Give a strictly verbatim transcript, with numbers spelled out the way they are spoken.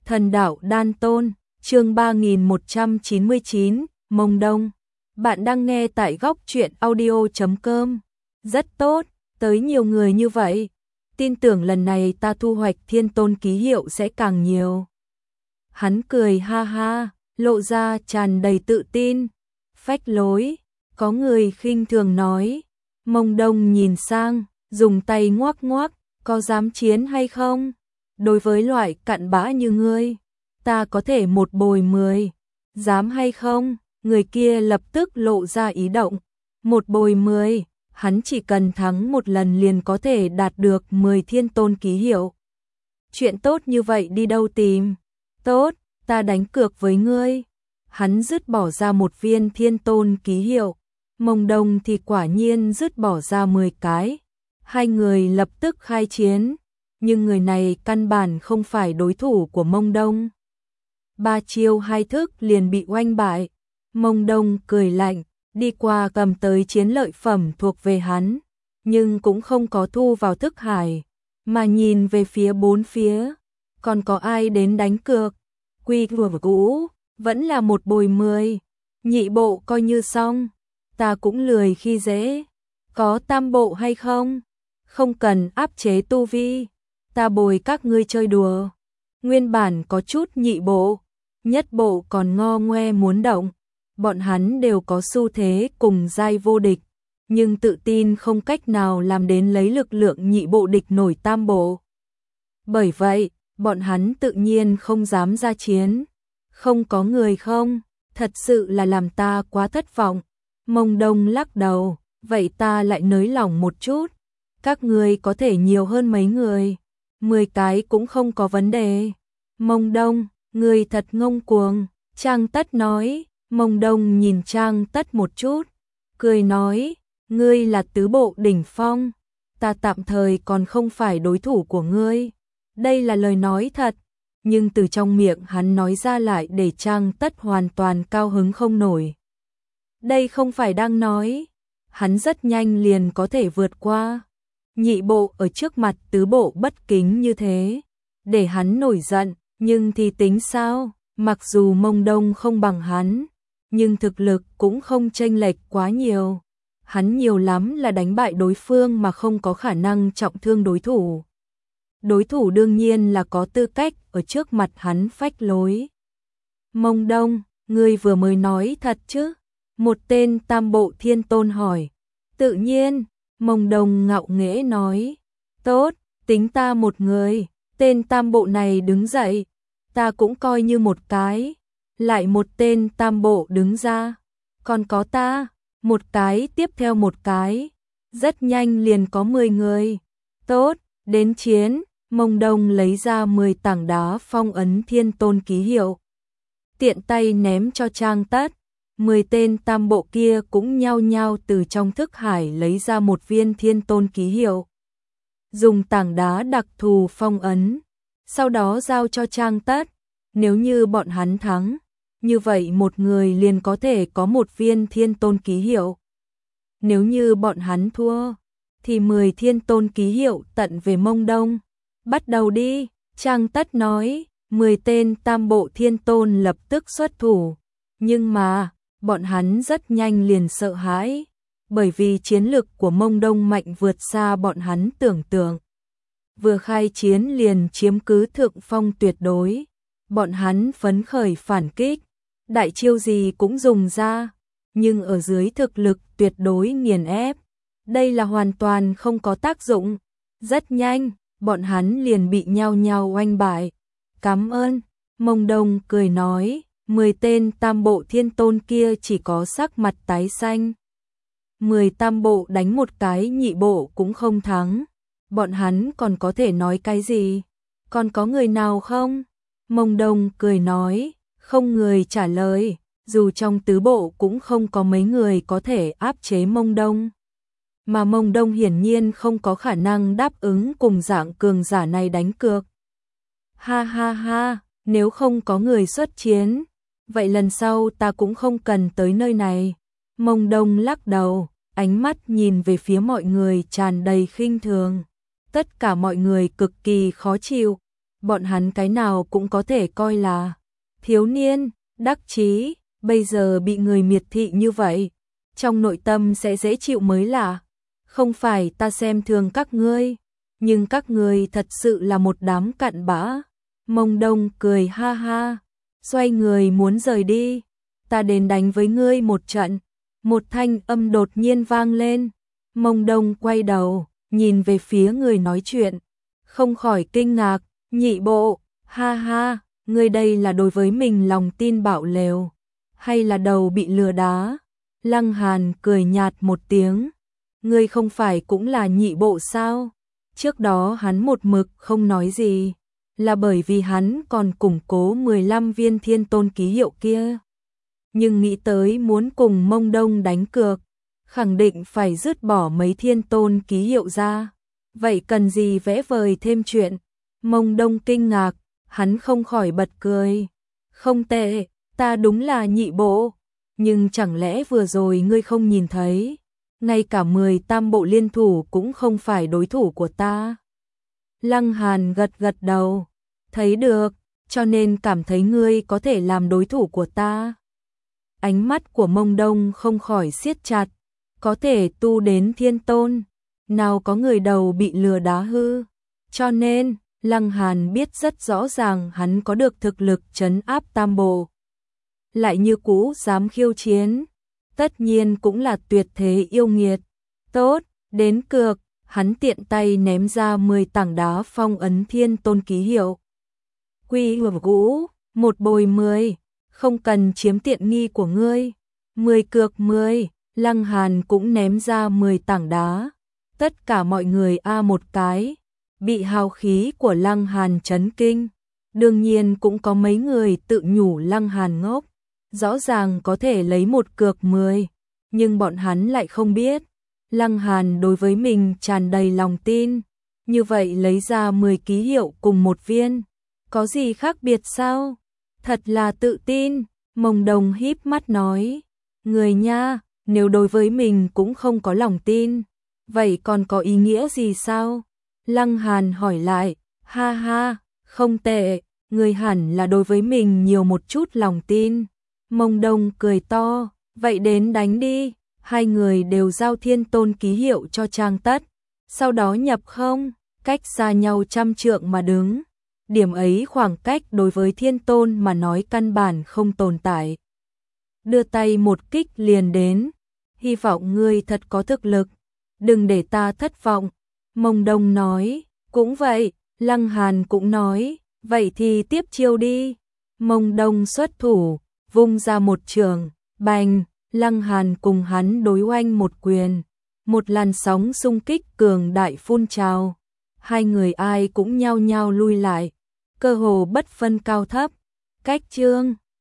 Thần đạo đan tôn, chương ba nghìn một trăm chín mươi chín, Mông Đông. Bạn đang nghe tại góc truyện audio chấm com. Rất tốt, tới nhiều người như vậy. Tin tưởng lần này ta thu hoạch thiên tôn ký hiệu sẽ càng nhiều. Hắn cười ha ha, lộ ra tràn đầy tự tin. Phách lối, có người khinh thường nói. Mông Đông nhìn sang, dùng tay ngoắc ngoắc, có dám chiến hay không? Đối với loại cặn bã như ngươi, ta có thể một bồi mười. Dám hay không? Người kia lập tức lộ ra ý động. Một bồi mười, hắn chỉ cần thắng một lần liền có thể đạt được mười thiên tôn ký hiệu. Chuyện tốt như vậy đi đâu tìm? Tốt, ta đánh cược với ngươi. Hắn dứt bỏ ra một viên thiên tôn ký hiệu. Mông Đông thì quả nhiên dứt bỏ ra mười cái. Hai người lập tức khai chiến. Nhưng người này căn bản không phải đối thủ của Mông Đông. Ba chiêu hai thức liền bị oanh bại. Mông Đông cười lạnh, đi qua cầm tới chiến lợi phẩm thuộc về hắn, nhưng cũng không có thu vào thức hải, mà nhìn về phía bốn phía, còn có ai đến đánh cược. Quy vừa cũ, vẫn là một bồi mười, nhị bộ coi như xong, ta cũng lười khi dễ. Có tam bộ hay không? Không cần áp chế tu vi, ta bồi các ngươi chơi đùa. Nguyên bản có chút nhị bộ, nhất bộ còn ngo ngoe muốn động. Bọn hắn đều có xu thế cùng giai vô địch, nhưng tự tin không cách nào làm đến lấy lực lượng nhị bộ địch nổi tam bộ. Bởi vậy, bọn hắn tự nhiên không dám ra chiến. Không có người không, thật sự là làm ta quá thất vọng. Mông Đông lắc đầu, vậy ta lại nới lỏng một chút. Các ngươi có thể nhiều hơn mấy người, mười cái cũng không có vấn đề. Mông Đông, ngươi thật ngông cuồng, Trang Tất nói. Mông Đông nhìn Trang Tất một chút, cười nói, ngươi là tứ bộ đỉnh phong, ta tạm thời còn không phải đối thủ của ngươi. Đây là lời nói thật, nhưng từ trong miệng hắn nói ra lại để Trang Tất hoàn toàn cao hứng không nổi. Đây không phải đang nói, hắn rất nhanh liền có thể vượt qua. Nhị bộ ở trước mặt tứ bộ bất kính như thế, để hắn nổi giận, nhưng thì tính sao, mặc dù Mông Đông không bằng hắn, nhưng thực lực cũng không chênh lệch quá nhiều. Hắn nhiều lắm là đánh bại đối phương mà không có khả năng trọng thương đối thủ. Đối thủ đương nhiên là có tư cách ở trước mặt hắn phách lối. Mông Đông, ngươi vừa mới nói thật chứ? Một tên tam bộ thiên tôn hỏi. Tự nhiên, Mông Đông ngạo nghễ nói. Tốt, tính ta một người. Tên tam bộ này đứng dậy. Ta cũng coi như một cái. Lại một tên tam bộ đứng ra. Còn có ta, một cái tiếp theo một cái. Rất nhanh liền có mười người. Tốt, đến chiến. Mông Đông lấy ra mười tảng đá phong ấn thiên tôn ký hiệu. Tiện tay ném cho Trang Tất. mười tên tam bộ kia cũng nhao nhao từ trong thức hải lấy ra một viên thiên tôn ký hiệu. Dùng tảng đá đặc thù phong ấn. Sau đó giao cho Trang Tất. Nếu như bọn hắn thắng, như vậy một người liền có thể có một viên thiên tôn ký hiệu. Nếu như bọn hắn thua, thì mười thiên tôn ký hiệu tận về Mông Đông. Bắt đầu đi, Trang Tất nói, mười tên tam bộ thiên tôn lập tức xuất thủ. Nhưng mà, bọn hắn rất nhanh liền sợ hãi, bởi vì chiến lực của Mông Đông mạnh vượt xa bọn hắn tưởng tượng. Vừa khai chiến liền chiếm cứ thượng phong tuyệt đối. Bọn hắn phấn khởi phản kích, đại chiêu gì cũng dùng ra, nhưng ở dưới thực lực tuyệt đối nghiền ép, đây là hoàn toàn không có tác dụng. Rất nhanh, bọn hắn liền bị nhao nhao oanh bại. Cảm ơn, Mông Đông cười nói, mười tên tam bộ thiên tôn kia chỉ có sắc mặt tái xanh. Mười tam bộ đánh một cái nhị bộ cũng không thắng, bọn hắn còn có thể nói cái gì? Còn có người nào không? Mông Đông cười nói, không người trả lời, dù trong tứ bộ cũng không có mấy người có thể áp chế Mông Đông. Mà Mông Đông hiển nhiên không có khả năng đáp ứng cùng dạng cường giả này đánh cược. Ha ha ha, nếu không có người xuất chiến, vậy lần sau ta cũng không cần tới nơi này. Mông Đông lắc đầu, ánh mắt nhìn về phía mọi người tràn đầy khinh thường. Tất cả mọi người cực kỳ khó chịu. bọn hắn cái nào cũng có thể coi là thiếu niên, đắc chí, bây giờ bị người miệt thị như vậy, trong nội tâm sẽ dễ chịu mới lạ. Không phải ta xem thường các ngươi, nhưng các ngươi thật sự là một đám cặn bã. Mông Đông cười ha ha, xoay người muốn rời đi. Ta đến đánh với ngươi một trận. Một thanh âm đột nhiên vang lên. Mông Đông quay đầu, nhìn về phía người nói chuyện, không khỏi kinh ngạc. Nhị bộ, ha ha, ngươi đây là đối với mình lòng tin bạo lều, hay là đầu bị lừa đá? Lăng Hàn cười nhạt một tiếng, ngươi không phải cũng là nhị bộ sao? Trước đó hắn một mực không nói gì, là bởi vì hắn còn củng cố mười lăm viên thiên tôn ký hiệu kia. Nhưng nghĩ tới muốn cùng Mông Đông đánh cược, khẳng định phải dứt bỏ mấy thiên tôn ký hiệu ra. Vậy cần gì vẽ vời thêm chuyện? Mông Đông kinh ngạc, hắn không khỏi bật cười. Không tệ, ta đúng là nhị bộ. Nhưng chẳng lẽ vừa rồi ngươi không nhìn thấy, ngay cả mười tam bộ liên thủ cũng không phải đối thủ của ta? Lăng Hàn gật gật đầu, thấy được, cho nên cảm thấy ngươi có thể làm đối thủ của ta. Ánh mắt của Mông Đông không khỏi siết chặt, có thể tu đến thiên tôn, nào có người đầu bị lừa đá hư. Cho nên, Lăng Hàn biết rất rõ ràng hắn có được thực lực trấn áp tam bộ. Lại như cũ dám khiêu chiến, tất nhiên cũng là tuyệt thế yêu nghiệt. Tốt, đến cược, hắn tiện tay ném ra mười tảng đá phong ấn thiên tôn ký hiệu. Quy hưởng cũ, một bồi mười, không cần chiếm tiện nghi của ngươi. Mười cược mười, Lăng Hàn cũng ném ra mười tảng đá. Tất cả mọi người a một cái, bị hào khí của Lăng Hàn chấn kinh. Đương nhiên cũng có mấy người tự nhủ Lăng Hàn ngốc, rõ ràng có thể lấy một cược mười, nhưng bọn hắn lại không biết, Lăng Hàn đối với mình tràn đầy lòng tin, như vậy lấy ra mười ký hiệu cùng một viên, có gì khác biệt sao? Thật là tự tin. Mông Đông híp mắt nói, người nha, nếu đối với mình cũng không có lòng tin, vậy còn có ý nghĩa gì sao? Lăng Hàn hỏi lại, ha ha, không tệ, người hẳn là đối với mình nhiều một chút lòng tin. Mông Đông cười to, vậy đến đánh đi. Hai người đều giao thiên tôn ký hiệu cho Trang Tất, sau đó nhập không, cách xa nhau trăm trượng mà đứng. Điểm ấy khoảng cách đối với thiên tôn mà nói căn bản không tồn tại. Đưa tay một kích liền đến, hy vọng ngươi thật có thực lực, đừng để ta thất vọng. Mông Đông nói, cũng vậy. Lăng Hàn cũng nói, vậy thì tiếp chiêu đi. Mông Đông xuất thủ, vung ra một trường, bành, Lăng Hàn cùng hắn đối oanh một quyền, một làn sóng xung kích cường đại phun trào. Hai người ai cũng nhao nhao lui lại, cơ hồ bất phân cao thấp. Cách chương